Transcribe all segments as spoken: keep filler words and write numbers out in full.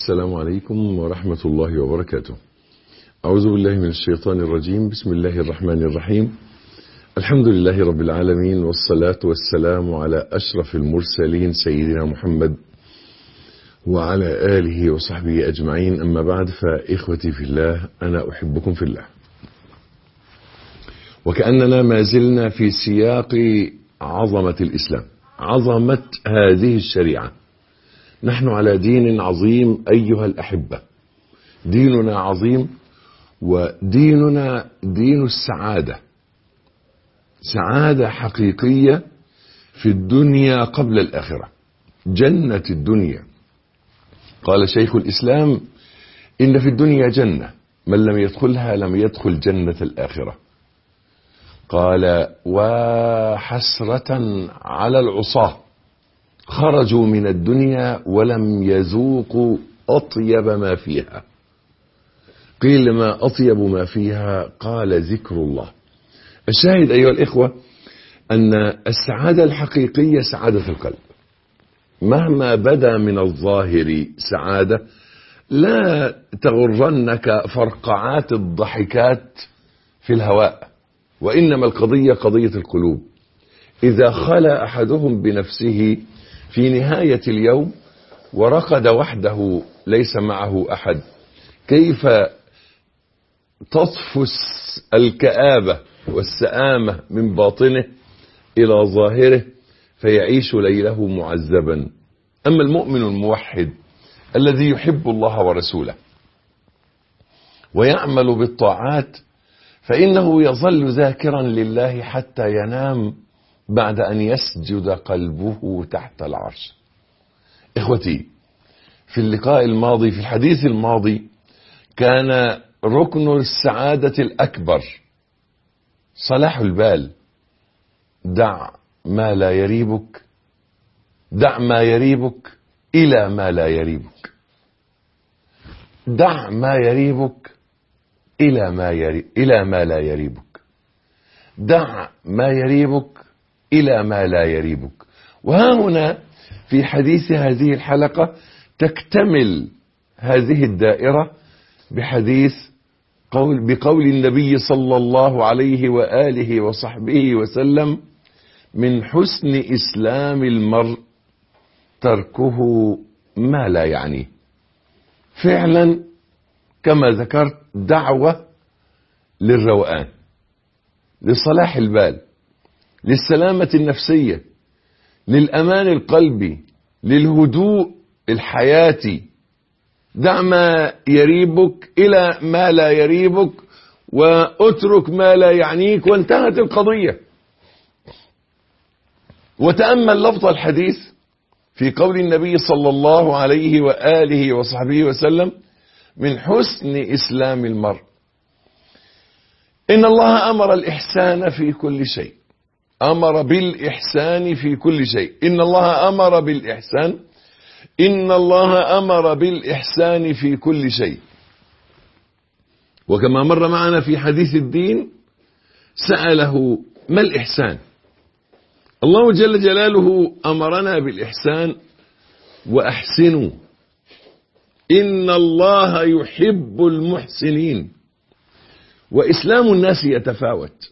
السلام عليكم ورحمة الله وبركاته. أعوذ بالله من الشيطان الرجيم. بسم الله الرحمن الرحيم. الحمد لله رب العالمين، والصلاة والسلام على أشرف المرسلين سيدنا محمد وعلى آله وصحبه أجمعين. أما بعد، فإخوتي في الله، أنا أحبكم في الله. وكأننا ما زلنا في سياق عظمة الإسلام، عظمة هذه الشريعة. نحن على دين عظيم أيها الأحبة، ديننا عظيم، وديننا دين السعادة، سعادة حقيقية في الدنيا قبل الآخرة، جنة الدنيا. قال شيخ الإسلام: إن في الدنيا جنة، من لم يدخلها لم يدخل جنة الآخرة. قال: وحسرة على العصاة، خرجوا من الدنيا ولم يذوقوا أطيب ما فيها. قيل: ما أطيب ما فيها؟ قال: ذكر الله. الشاهد أيها الإخوة أن السعادة الحقيقية سعادة القلب. مهما بدا من الظاهر سعادة، لا تغرنك فرقعات الضحكات في الهواء، وإنما القضية قضية القلوب. إذا خلى أحدهم بنفسه في نهاية اليوم ورقد وحده ليس معه أحد، كيف تطفس الكآبة والسآمة من باطنه إلى ظاهره فيعيش ليله معذبا. أما المؤمن الموحد الذي يحب الله ورسوله ويعمل بالطاعات، فإنه يظل ذاكرا لله حتى ينام بعد أن يسجد قلبه تحت العرش. إخوتي، في اللقاء الماضي، في الحديث الماضي، كان ركن السعادة الأكبر صلاح البال. دع ما لا يريبك، دع ما يريبك إلى ما لا يريبك، دع ما يريبك إلى ما يري... إلى ما لا يريبك، دع ما يريبك إلى ما لا يريبك. وها هنا في حديث هذه الحلقة تكتمل هذه الدائرة بحديث قول بقول النبي صلى الله عليه وآله وصحبه وسلم: من حسن إسلام المرء تركه ما لا يعنيه. فعلا كما ذكرت، دعوة للروقان، لصلاح البال، للسلامة النفسية، للأمان القلبي، للهدوء الحياتي. دع ما يريبك إلى ما لا يريبك، واترك ما لا يعنيك، وانتهت القضية. وتأمل لفظ الحديث في قول النبي صلى الله عليه وآله وصحبه وسلم: من حسن إسلام المرء. إن الله أمر الإحسان في كل شيء، أمر بالإحسان في كل شيء. إن الله أمر بالإحسان، إن الله أمر بالإحسان في كل شيء. وكما مر معنا في حديث الدين، سأله: ما الإحسان؟ الله جل جلاله أمرنا بالإحسان: وأحسنوا إن الله يحب المحسنين. وإسلام الناس يتفاوت،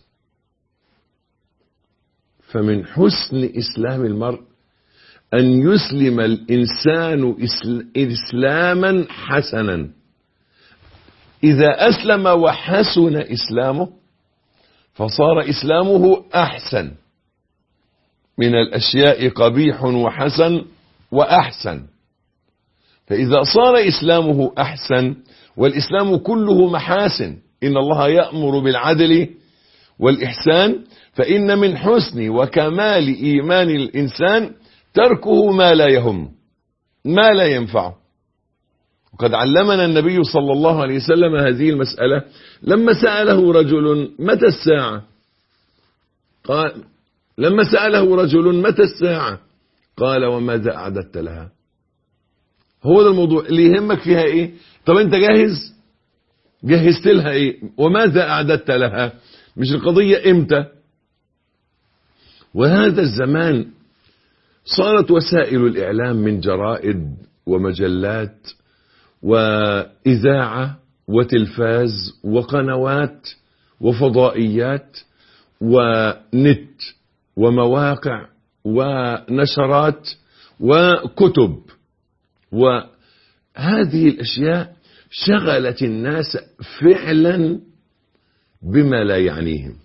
فمن حسن إسلام المرء أن يسلم الإنسان إسلاما حسنا. إذا أسلم وحسن إسلامه فصار إسلامه أحسن. من الأشياء قبيح وحسن وأحسن، فإذا صار إسلامه أحسن، والإسلام كله محاسن، إن الله يأمر بالعدل والإحسان، فإن من حسن وكمال إيمان الإنسان تركه ما لا يهم، ما لا ينفعه. وقد علمنا النبي صلى الله عليه وسلم هذه المسألة لما سأله رجل: متى الساعة؟ قال لما سأله رجل: متى الساعة؟ قال: وماذا أعددت لها؟ هو ده الموضوع اللي يهمك فيها إيه؟ طب أنت جاهز؟ جهزت لها إيه؟ وماذا أعددت لها؟ مش القضية إمتى. وهذا الزمان صارت وسائل الإعلام من جرائد ومجلات وإذاعة وتلفاز وقنوات وفضائيات ونت ومواقع ونشرات وكتب، وهذه الأشياء شغلت الناس فعلا بما لا يعنيهم.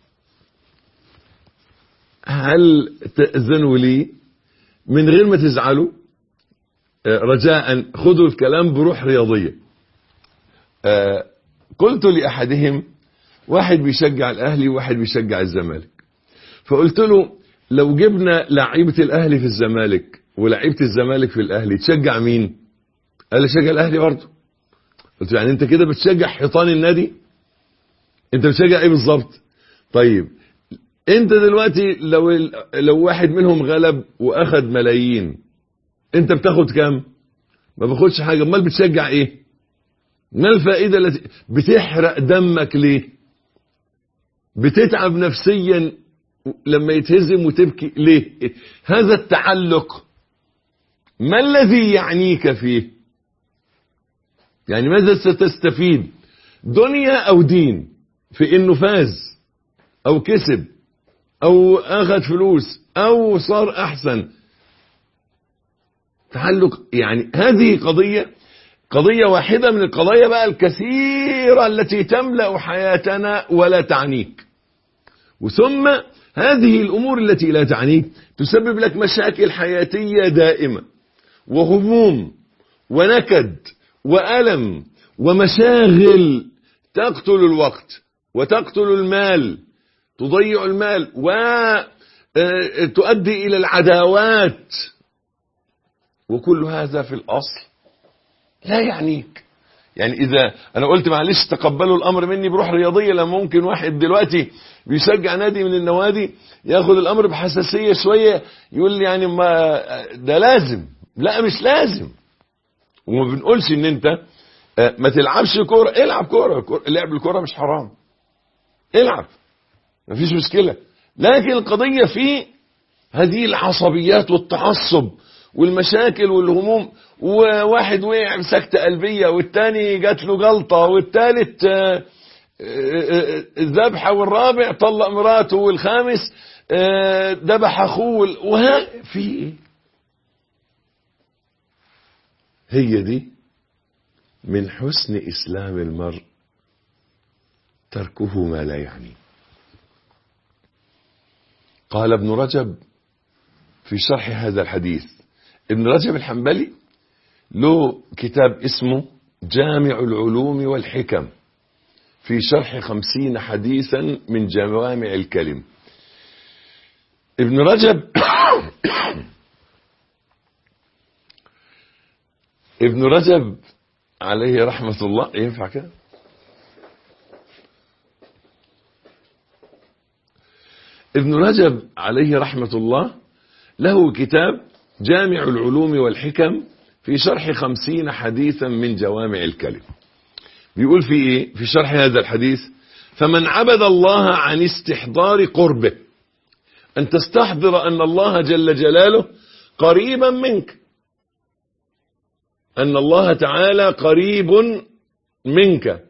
هل تأذنوا لي من غير ما تزعلوا رجاء خذوا الكلام بروح رياضية؟ قلت لأحدهم، واحد بيشجع الأهلي وواحد بيشجع الزمالك، فقلت له لو جبنا لعيبة الأهلي في الزمالك ولعيبة الزمالك في الأهلي تشجع مين؟ قال لي شجع الأهلي برضه. قلت له يعني انت كده بتشجع حيطان النادي؟ انت بتشجع ايه بالظبط؟ طيب انت دلوقتي لو لو واحد منهم غلب واخد ملايين انت بتاخد كام؟ ما باخدش حاجه. امال بتشجع ايه؟ ما الفائده التي بتحرق دمك ليه؟ بتتعب نفسيا لما يتهزم وتبكي ليه؟ هذا التعلق ما الذي يعنيك فيه؟ يعني ماذا ستستفيد دنيا او دين في انه فاز او كسب او اخذ فلوس او صار احسن؟ تعلق يعني هذه قضية قضية واحدة من القضايا بقى الكثيرة التي تملأ حياتنا ولا تعنيك. وثم هذه الأمور التي لا تعنيك تسبب لك مشاكل حياتية دائمة وهموم ونكد وألم ومشاغل تقتل الوقت وتقتل المال، تضيع المال وتؤدي إلى العداوات، وكل هذا في الأصل لا يعنيك. يعني إذا أنا قلت معلش تقبلوا الأمر مني بروح رياضية، لما ممكن واحد دلوقتي بيشجع نادي من النوادي ياخد الأمر بحساسية شوية، يقول لي يعني ما ده لازم. لا مش لازم. وما بنقولش إن أنت ما تلعبش كورة، العب كورة، لعب الكورة مش حرام، العب ما فيش مشكلة. لكن القضية في هذه العصبيات والتعصب والمشاكل والهموم، وواحد وقع بسكتة قلبية والتاني جات له جلطة والتالت ذبحة والرابع طلق مراته والخامس ذبح اخوه. وها في ايه؟ هي دي من حسن اسلام المرء تركه ما لا يعني. قال ابن رجب في شرح هذا الحديث، ابن رجب الحنبلي له كتاب اسمه جامع العلوم والحكم في شرح خمسين حديثا من جوامع الكلم. ابن رجب ابن رجب عليه رحمة الله، ينفع كده؟ ابن رجب عليه رحمة الله له كتاب جامع العلوم والحكم في شرح خمسين حديثا من جوامع الكلم. بيقول في ايه في شرح هذا الحديث؟ فمن عبد الله عن استحضار قربه، ان تستحضر ان الله جل جلاله قريبا منك، ان الله تعالى قريب منك،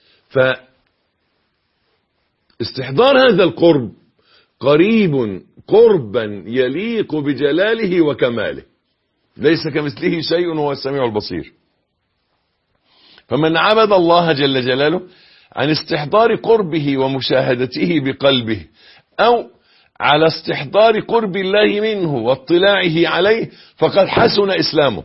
فاستحضار هذا القرب قريب قربا يليق بجلاله وكماله، ليس كمثله شيء وهو السميع البصير. فمن عبد الله جل جلاله عن استحضار قربه ومشاهدته بقلبه، أو على استحضار قرب الله منه واطلاعه عليه، فقد حسن إسلامه.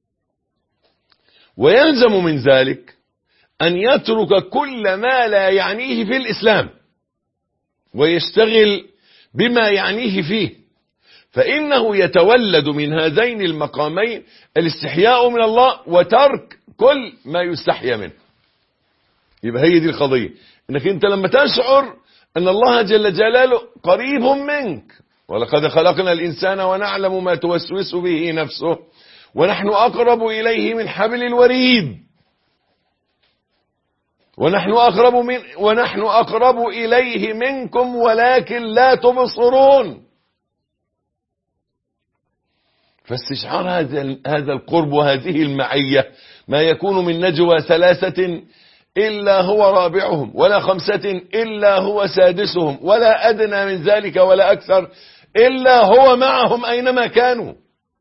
ويلزم من ذلك أن يترك كل ما لا يعنيه في الإسلام ويشتغل بما يعنيه فيه، فإنه يتولد من هذين المقامين الاستحياء من الله وترك كل ما يستحيا منه. يبقى هي دي القضية، انك انت لما تشعر ان الله جل جلاله قريب منك، ولقد خلقنا الانسان ونعلم ما توسوس به نفسه ونحن اقرب اليه من حبل الوريد، ونحن اقرب من ونحن اقرب اليه منكم ولكن لا تبصرون. فاستشعار هذا هذا القرب وهذه المعية ما يكون من نجوى ثلاثة إلا هو رابعهم، ولا خمسة إلا هو سادسهم، ولا أدنى من ذلك ولا أكثر إلا هو معهم أينما كانوا.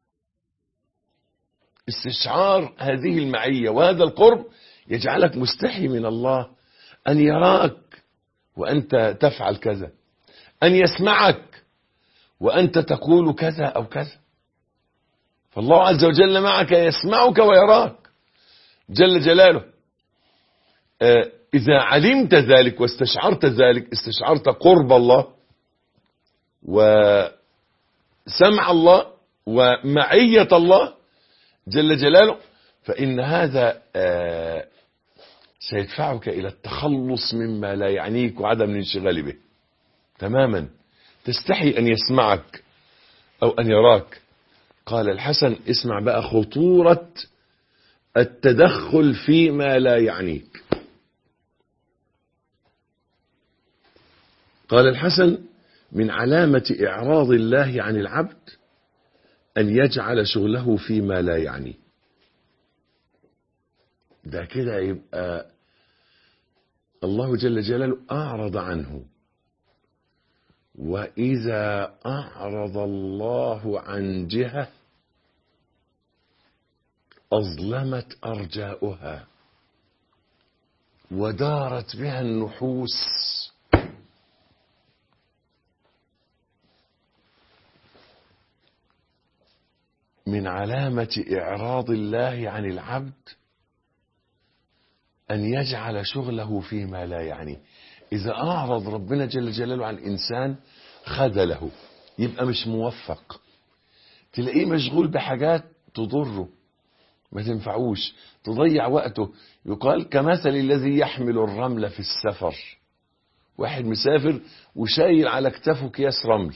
استشعار هذه المعية وهذا القرب يجعلك مستحي من الله أن يراك وأنت تفعل كذا، أن يسمعك وأنت تقول كذا أو كذا. فالله عز وجل معك يسمعك ويراك جل جلاله. آه إذا علمت ذلك واستشعرت ذلك، استشعرت قرب الله وسمع الله ومعية الله جل جلاله، فإن هذا آه سيدفعك إلى التخلص مما لا يعنيك وعدم الانشغال به تماما. تستحي أن يسمعك أو أن يراك. قال الحسن: اسمع بقى خطورة التدخل فيما لا يعنيك. قال الحسن: من علامة إعراض الله عن العبد أن يجعل شغله فيما لا يعنيه. ده كده يبقى الله جل جلاله أعرض عنه. وإذا أعرض الله عن جهة أظلمت أرجاؤها ودارت بها النحوس. من علامة إعراض الله عن العبد أن يجعل شغله فيما لا يعنيه. إذا أعرض ربنا جل جلاله عن إنسان خذله، يبقى مش موفق، تلاقيه مشغول بحاجات تضره ما تنفعوش، تضيع وقته. يقال كمثل الذي يحمل الرمل في السفر. واحد مسافر وشايل على كتفه أكياس رمل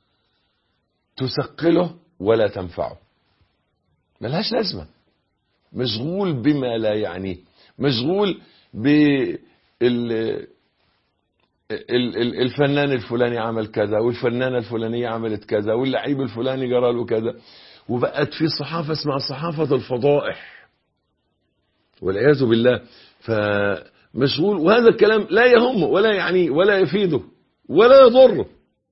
تثقله ولا تنفعه، ملهاش لازمة. مشغول بما لا يعنيه، مشغول بال الفنان الفلاني عمل كذا، والفنانة الفلانية عملت كذا، واللعيب الفلاني جرى له كذا، وبقت في صحافة اسمها صحافة الفضائح والعياذ بالله. فمشغول، وهذا الكلام لا يهمه ولا يعنيه ولا يفيده ولا يضره.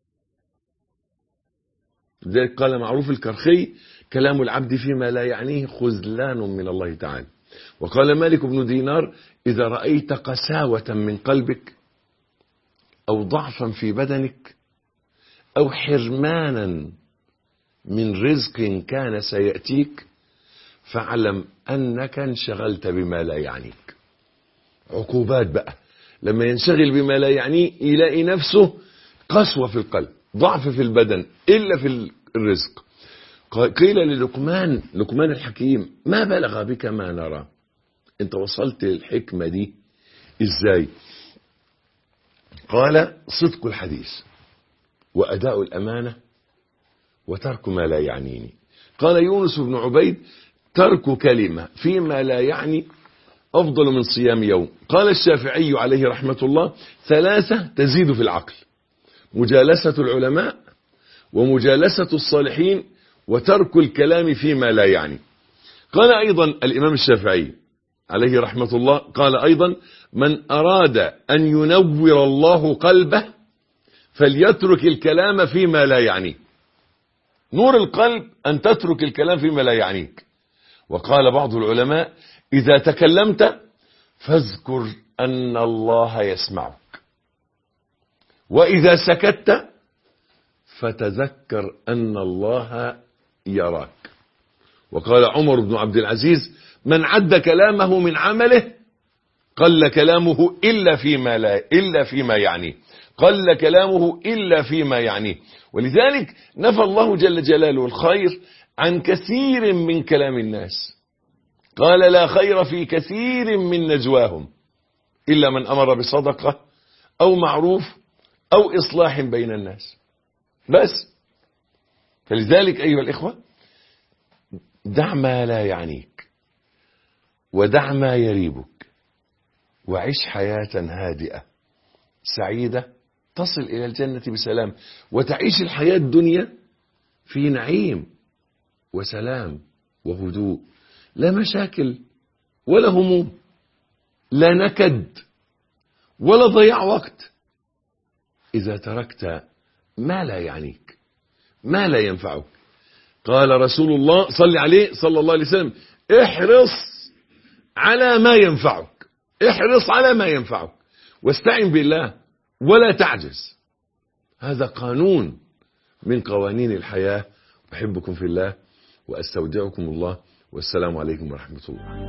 لذلك قال معروف الكرخي: كلام العبد فيما لا يعنيه خذلان من الله تعالى. وقال مالك بن دينار: إذا رأيت قساوة من قلبك أو ضعفا في بدنك أو حرمانا من رزق كان سيأتيك فاعلم أنك انشغلت بما لا يعنيك. عقوبات بقى لما ينشغل بما لا يعنيه، يلاقي نفسه قسوة في القلب، ضعف في البدن، إلا في الرزق. قيل للقمان لقمان الحكيم: ما بلغ بك ما نرى؟ انت وصلت للحكمة دي ازاي؟ قال: صدق الحديث وأداء الأمانة وترك ما لا يعنيني. قال يونس بن عبيد: ترك كلمة فيما لا يعني أفضل من صيام يوم. قال الشافعي عليه رحمة الله: ثلاثة تزيد في العقل: مجالسة العلماء ومجالسة الصالحين وترك الكلام فيما لا يعني. قال أيضا الإمام الشافعي عليه رحمة الله، قال أيضا: من أراد أن ينور الله قلبه فليترك الكلام فيما لا يعنيه. نور القلب أن تترك الكلام فيما لا يعنيك. وقال بعض العلماء: إذا تكلمت فاذكر أن الله يسمعك، وإذا سكت فتذكر أن الله يراك. وقال عمر بن عبد العزيز: من عد كلامه من عمله قل كلامه إلا فيما لا إلا فيما يعنيه، قل كلامه إلا فيما يعنيه. ولذلك نفى الله جل جلاله الخير عن كثير من كلام الناس. قال: لا خير في كثير من نجواهم إلا من أمر بصدقة أو معروف أو إصلاح بين الناس. بس. فلذلك أيها الإخوة، دع ما لا يعنيك ودع ما يريبك وعيش حياة هادئة سعيدة تصل إلى الجنة بسلام، وتعيش الحياة الدنيا في نعيم وسلام وهدوء، لا مشاكل ولا هموم، لا نكد ولا ضياع وقت، إذا تركت ما لا يعنيك، ما لا ينفعك. قال رسول الله صلى عليه صلى الله عليه وسلم: احرص على ما ينفعك، احرص على ما ينفعك، واستعن بالله ولا تعجز. هذا قانون من قوانين الحياة. أحبكم في الله وأستودعكم الله، والسلام عليكم ورحمة الله.